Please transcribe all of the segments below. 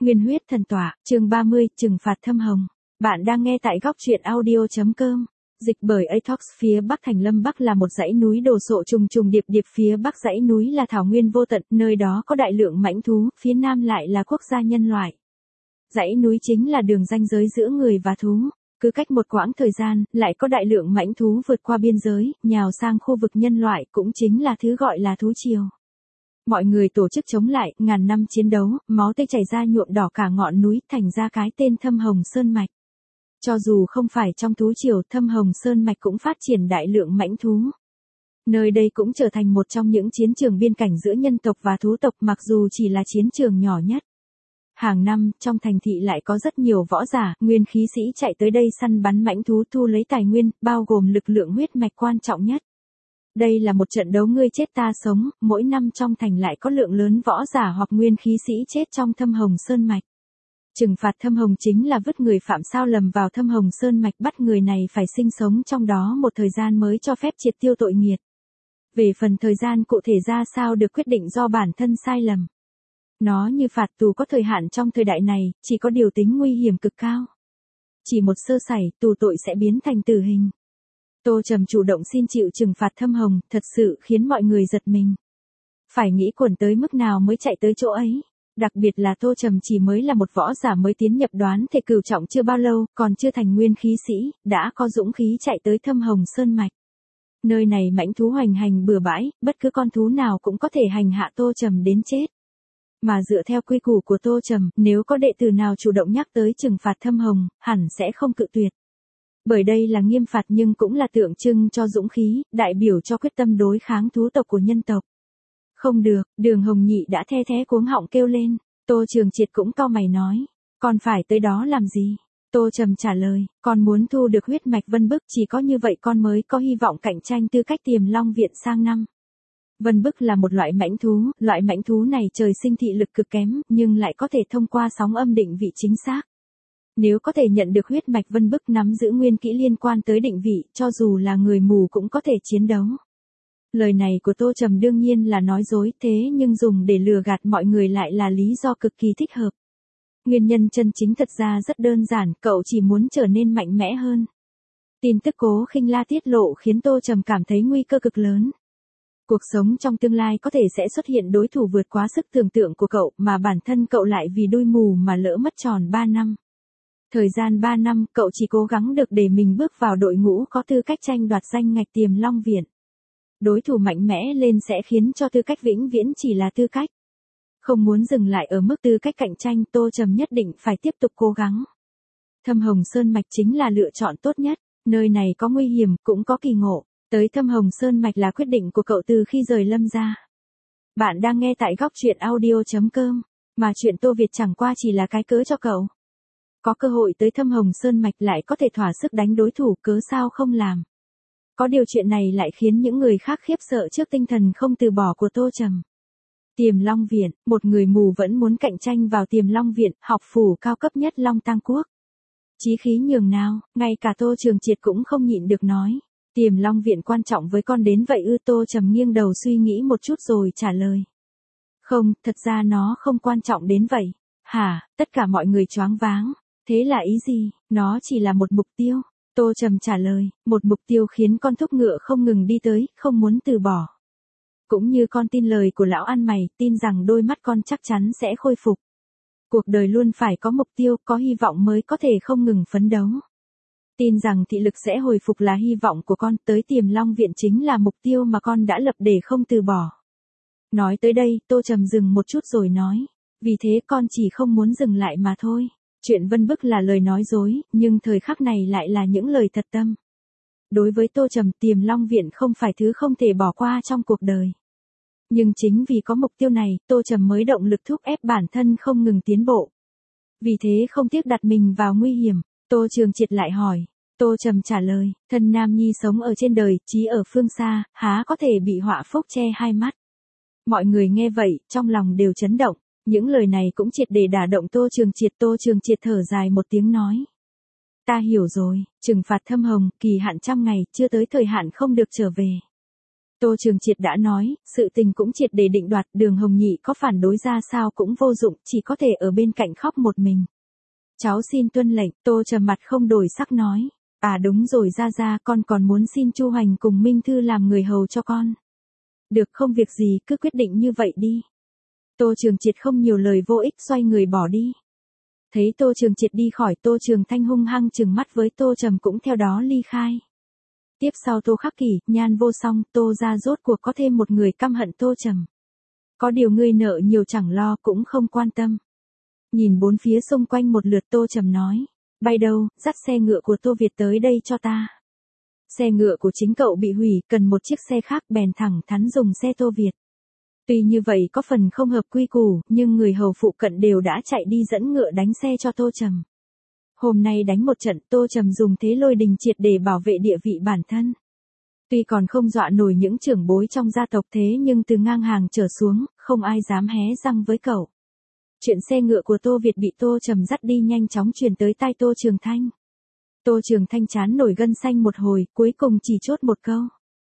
Nguyên huyết thần tỏa, chương 30, trừng phạt thâm hồng. Bạn đang nghe tại góc truyện audio.com. Dịch bởi Atox. Phía bắc thành Lâm Bắc là một dãy núi đồ sộ trùng trùng điệp điệp, phía bắc dãy núi là thảo nguyên vô tận, nơi đó có đại lượng mãnh thú, phía nam lại là quốc gia nhân loại. Dãy núi chính là đường ranh giới giữa người và thú. Cứ cách một quãng thời gian, lại có đại lượng mãnh thú vượt qua biên giới, nhào sang khu vực nhân loại, cũng chính là thứ gọi là thú triều. Mọi người tổ chức chống lại, ngàn năm chiến đấu, máu tươi chảy ra nhuộm đỏ cả ngọn núi, thành ra cái tên Thâm Hồng Sơn Mạch. Cho dù không phải trong thú triều, Thâm Hồng Sơn Mạch cũng phát triển đại lượng mãnh thú. Nơi đây cũng trở thành một trong những chiến trường biên cảnh giữa nhân tộc và thú tộc, mặc dù chỉ là chiến trường nhỏ nhất. Hàng năm, trong thành thị lại có rất nhiều võ giả, nguyên khí sĩ chạy tới đây săn bắn mãnh thú, thu lấy tài nguyên, bao gồm lực lượng huyết mạch quan trọng nhất. Đây là một trận đấu ngươi chết ta sống, mỗi năm trong thành lại có lượng lớn võ giả hoặc nguyên khí sĩ chết trong Thâm Hồng Sơn Mạch. Trừng phạt Thâm Hồng chính là vứt người phạm sao lầm vào Thâm Hồng Sơn Mạch, bắt người này phải sinh sống trong đó một thời gian mới cho phép triệt tiêu tội nghiệt. Về phần thời gian cụ thể ra sao được quyết định do bản thân sai lầm. Nó như phạt tù có thời hạn trong thời đại này, chỉ có điều tính nguy hiểm cực cao. Chỉ một sơ sẩy, tù tội sẽ biến thành tử hình. Tô Trầm chủ động xin chịu trừng phạt Thâm Hồng, thật sự khiến mọi người giật mình. Phải nghĩ quần tới mức nào mới chạy tới chỗ ấy. Đặc biệt là Tô Trầm chỉ mới là một võ giả mới tiến nhập đoán thể cửu trọng chưa bao lâu, còn chưa thành nguyên khí sĩ, đã có dũng khí chạy tới Thâm Hồng Sơn Mạch. Nơi này mãnh thú hoành hành bừa bãi, bất cứ con thú nào cũng có thể hành hạ Tô Trầm đến chết. Mà dựa theo quy củ của Tô Trầm, nếu có đệ tử nào chủ động nhắc tới trừng phạt Thâm Hồng, hẳn sẽ không cự tuyệt. Bởi đây là nghiêm phạt nhưng cũng là tượng trưng cho dũng khí, đại biểu cho quyết tâm đối kháng thú tộc của nhân tộc. Không được, Đường Hồng Nhị đã the thé cuống họng kêu lên. Tô Trường Triệt cũng cau mày nói, con phải tới đó làm gì? Tô Trầm trả lời, con muốn thu được huyết mạch Vân Bức, chỉ có như vậy con mới có hy vọng cạnh tranh tư cách Tiềm Long Viện sang năm. Vân Bức là một loại mãnh thú này trời sinh thị lực cực kém, nhưng lại có thể thông qua sóng âm định vị chính xác. Nếu có thể nhận được huyết mạch Vân Bức, nắm giữ nguyên kỹ liên quan tới định vị, cho dù là người mù cũng có thể chiến đấu. Lời này của Tô Trầm đương nhiên là nói dối, thế nhưng dùng để lừa gạt mọi người lại là lý do cực kỳ thích hợp. Nguyên nhân chân chính thật ra rất đơn giản, cậu chỉ muốn trở nên mạnh mẽ hơn. Tin tức Cố Khinh La tiết lộ khiến Tô Trầm cảm thấy nguy cơ cực lớn. Cuộc sống trong tương lai có thể sẽ xuất hiện đối thủ vượt quá sức tưởng tượng của cậu, mà bản thân cậu lại vì đuôi mù mà lỡ mất tròn 3 năm. Thời gian 3 năm, cậu chỉ cố gắng được để mình bước vào đội ngũ có tư cách tranh đoạt danh ngạch Tiềm Long Viện. Đối thủ mạnh mẽ lên sẽ khiến cho tư cách vĩnh viễn chỉ là tư cách. Không muốn dừng lại ở mức tư cách cạnh tranh, Tô Trầm nhất định phải tiếp tục cố gắng. Thâm Hồng Sơn Mạch chính là lựa chọn tốt nhất, nơi này có nguy hiểm, cũng có kỳ ngộ. Tới Thâm Hồng Sơn Mạch là quyết định của cậu từ khi rời Lâm gia. Bạn đang nghe tại góc truyện audio.com, mà chuyện Tô Việt chẳng qua chỉ là cái cớ cho cậu. Có cơ hội tới Thâm Hồng Sơn Mạch lại có thể thỏa sức đánh đối thủ, cớ sao không làm. Có điều chuyện này lại khiến những người khác khiếp sợ trước tinh thần không từ bỏ của Tô Trầm. Tiềm Long Viện, một người mù vẫn muốn cạnh tranh vào Tiềm Long Viện, học phủ cao cấp nhất Long Tang Quốc. Chí khí nhường nào, ngay cả Tô Trường Triệt cũng không nhịn được nói. Tiềm Long Viện quan trọng với con đến vậy ư? Tô Trầm nghiêng đầu suy nghĩ một chút rồi trả lời. Không, thật ra nó không quan trọng đến vậy. Hả, tất cả mọi người choáng váng. Thế là ý gì? Nó chỉ là một mục tiêu. Tô Trầm trả lời, một mục tiêu khiến con thúc ngựa không ngừng đi tới, không muốn từ bỏ. Cũng như con tin lời của lão ăn mày, tin rằng đôi mắt con chắc chắn sẽ khôi phục. Cuộc đời luôn phải có mục tiêu, có hy vọng mới có thể không ngừng phấn đấu. Tin rằng thị lực sẽ hồi phục là hy vọng của con, tới Tiềm Long Viện chính là mục tiêu mà con đã lập để không từ bỏ. Nói tới đây, Tô Trầm dừng một chút rồi nói, vì thế con chỉ không muốn dừng lại mà thôi. Chuyện Vân Bức là lời nói dối, nhưng thời khắc này lại là những lời thật tâm. Đối với Tô Trầm, Tiềm Long Viện không phải thứ không thể bỏ qua trong cuộc đời. Nhưng chính vì có mục tiêu này, Tô Trầm mới động lực thúc ép bản thân không ngừng tiến bộ. Vì thế không tiếc đặt mình vào nguy hiểm. Tô Trường Triệt lại hỏi. Tô Trầm trả lời, thân nam nhi sống ở trên đời, chí ở phương xa, há có thể bị họa phúc che hai mắt. Mọi người nghe vậy, trong lòng đều chấn động. Những lời này cũng triệt để đả động Tô Trường Triệt. Tô Trường Triệt thở dài một tiếng nói. Ta hiểu rồi, trừng phạt Thâm Hồng, kỳ hạn 100 ngày, chưa tới thời hạn không được trở về. Tô Trường Triệt đã nói, sự tình cũng triệt để định đoạt, Đường Hồng Nhị có phản đối ra sao cũng vô dụng, chỉ có thể ở bên cạnh khóc một mình. Cháu xin tuân lệnh, Tô Trầm mặt không đổi sắc nói. À đúng rồi ra con còn muốn xin Chu Hoành cùng Minh Thư làm người hầu cho con. Được không việc gì cứ quyết định như vậy đi. Tô Trường Triệt không nhiều lời vô ích xoay người bỏ đi. Thấy Tô Trường Triệt đi khỏi, Tô Trường Thanh hung hăng trừng mắt với Tô Trầm cũng theo đó ly khai. Tiếp sau Tô Khắc Kỷ, Nhan Vô Song, Tô ra rốt cuộc có thêm một người căm hận Tô Trầm. Có điều ngươi nợ nhiều chẳng lo cũng không quan tâm. Nhìn bốn phía xung quanh một lượt Tô Trầm nói. Bay đâu, dắt xe ngựa của Tô Việt tới đây cho ta. Xe ngựa của chính cậu bị hủy, cần một chiếc xe khác, bèn thẳng thắn dùng xe Tô Việt. Tuy như vậy có phần không hợp quy củ, nhưng người hầu phụ cận đều đã chạy đi dẫn ngựa đánh xe cho Tô Trầm. Hôm nay đánh một trận, Tô Trầm dùng thế lôi đình triệt để bảo vệ địa vị bản thân. Tuy còn không dọa nổi những trưởng bối trong gia tộc thế nhưng từ ngang hàng trở xuống, không ai dám hé răng với cậu. Chuyện xe ngựa của Tô Việt bị Tô Trầm dắt đi nhanh chóng truyền tới tai Tô Trường Thanh. Tô Trường Thanh chán nổi gân xanh một hồi, cuối cùng chỉ chốt một câu.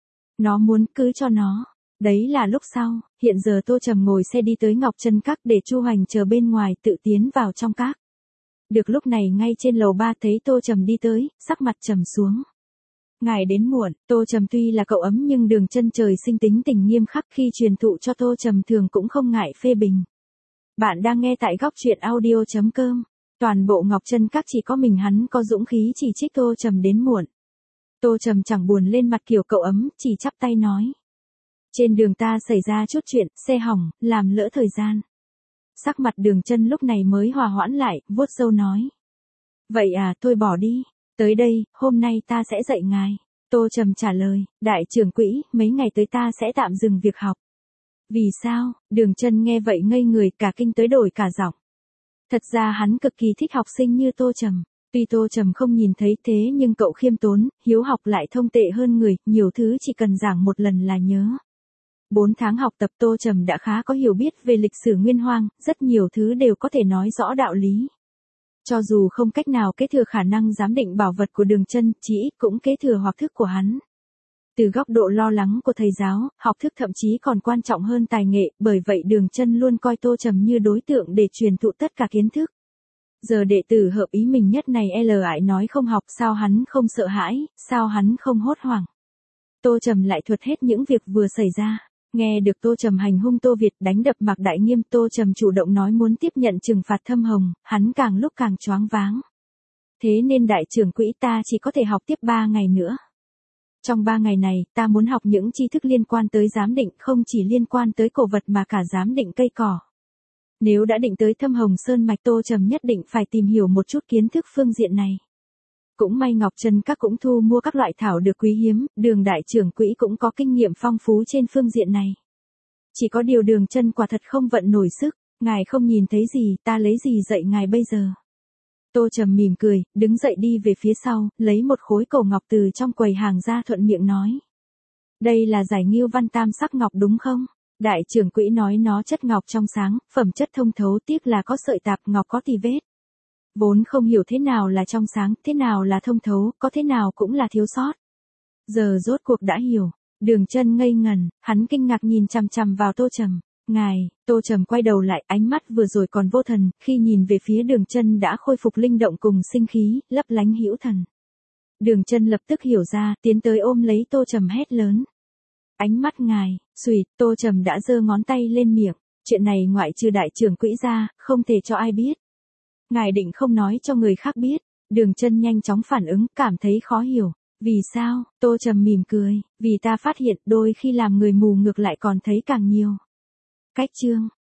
Nó muốn cứ cho nó. Đấy là lúc sau, hiện giờ Tô Trầm ngồi xe đi tới Ngọc Trân Các để Chu Hoành chờ bên ngoài tự tiến vào trong các. Được lúc này ngay trên lầu 3 thấy Tô Trầm đi tới, sắc mặt trầm xuống. Ngài đến muộn, Tô Trầm tuy là cậu ấm nhưng Đường Chân trời sinh tính tình nghiêm khắc, khi truyền thụ cho Tô Trầm thường cũng không ngại phê bình. Bạn đang nghe tại góc truyện audio.com. Toàn bộ Ngọc Trân Các chỉ có mình hắn có dũng khí chỉ trích Tô Trầm đến muộn. Tô Trầm chẳng buồn lên mặt kiểu cậu ấm, chỉ chắp tay nói. Trên đường ta xảy ra chút chuyện, xe hỏng, làm lỡ thời gian. Sắc mặt Đường Chân lúc này mới hòa hoãn lại, vuốt râu nói. Vậy à, thôi bỏ đi. Tới đây, hôm nay ta sẽ dạy ngài. Tô Trầm trả lời, đại trưởng quỹ, mấy ngày tới ta sẽ tạm dừng việc học. Vì sao? Đường Chân nghe vậy ngây người, cả kinh tới đổi cả giọng. Thật ra hắn cực kỳ thích học sinh như Tô Trầm. Tuy Tô Trầm không nhìn thấy thế nhưng cậu khiêm tốn, hiếu học lại thông tệ hơn người, nhiều thứ chỉ cần giảng một lần là nhớ. 4 tháng học tập Tô Trầm đã khá có hiểu biết về lịch sử Nguyên Hoang, rất nhiều thứ đều có thể nói rõ đạo lý. Cho dù không cách nào kế thừa khả năng giám định bảo vật của Đường Chân, chỉ ít cũng kế thừa học thức của hắn. Từ góc độ lo lắng của thầy giáo, học thức thậm chí còn quan trọng hơn tài nghệ, bởi vậy Đường Chân luôn coi Tô Trầm như đối tượng để truyền thụ tất cả kiến thức. Giờ đệ tử hợp ý mình nhất này ải nói không học, sao hắn không sợ hãi, sao hắn không hốt hoảng. Tô Trầm lại thuật hết những việc vừa xảy ra. Nghe được Tô Trầm hành hung Tô Việt, đánh đập Mạc Đại Nghiêm, Tô Trầm chủ động nói muốn tiếp nhận trừng phạt Thâm Hồng, hắn càng lúc càng choáng váng. Thế nên đại trưởng quỹ, ta chỉ có thể học tiếp 3 ngày nữa. Trong 3 ngày này, ta muốn học những tri thức liên quan tới giám định, không chỉ liên quan tới cổ vật mà cả giám định cây cỏ. Nếu đã định tới Thâm Hồng Sơn Mạch, Tô Trầm nhất định phải tìm hiểu một chút kiến thức phương diện này. Cũng may Ngọc Trân Các cũng thu mua các loại thảo dược quý hiếm, Đường đại trưởng quỹ cũng có kinh nghiệm phong phú trên phương diện này. Chỉ có điều Đường Chân quả thật không vận nổi sức, ngài không nhìn thấy gì, ta lấy gì dạy ngài bây giờ. Tô Trầm mỉm cười, đứng dậy đi về phía sau, lấy một khối cổ ngọc từ trong quầy hàng ra, thuận miệng nói. Đây là giải Ngưu Văn Tam sắc ngọc đúng không? Đại trưởng quỹ nói nó chất ngọc trong sáng, phẩm chất thông thấu, tiếc là có sợi tạp, ngọc có tì vết. Vốn không hiểu thế nào là trong sáng, thế nào là thông thấu, có thế nào cũng là thiếu sót. Giờ rốt cuộc đã hiểu. Đường Chân ngây ngần, hắn kinh ngạc nhìn chằm chằm vào Tô Trầm. Ngài, Tô Trầm quay đầu lại, ánh mắt vừa rồi còn vô thần, khi nhìn về phía Đường Chân đã khôi phục linh động cùng sinh khí, lấp lánh hữu thần. Đường Chân lập tức hiểu ra, tiến tới ôm lấy Tô Trầm hét lớn. Ánh mắt ngài, xuỵt, Tô Trầm đã giơ ngón tay lên miệng. Chuyện này ngoại trừ đại trưởng quỹ ra, không thể cho ai biết. Ngài định không nói cho người khác biết. Đường Chân nhanh chóng phản ứng, cảm thấy khó hiểu. Vì sao? Tô Trầm mỉm cười. Vì ta phát hiện đôi khi làm người mù ngược lại còn thấy càng nhiều. Cách chương.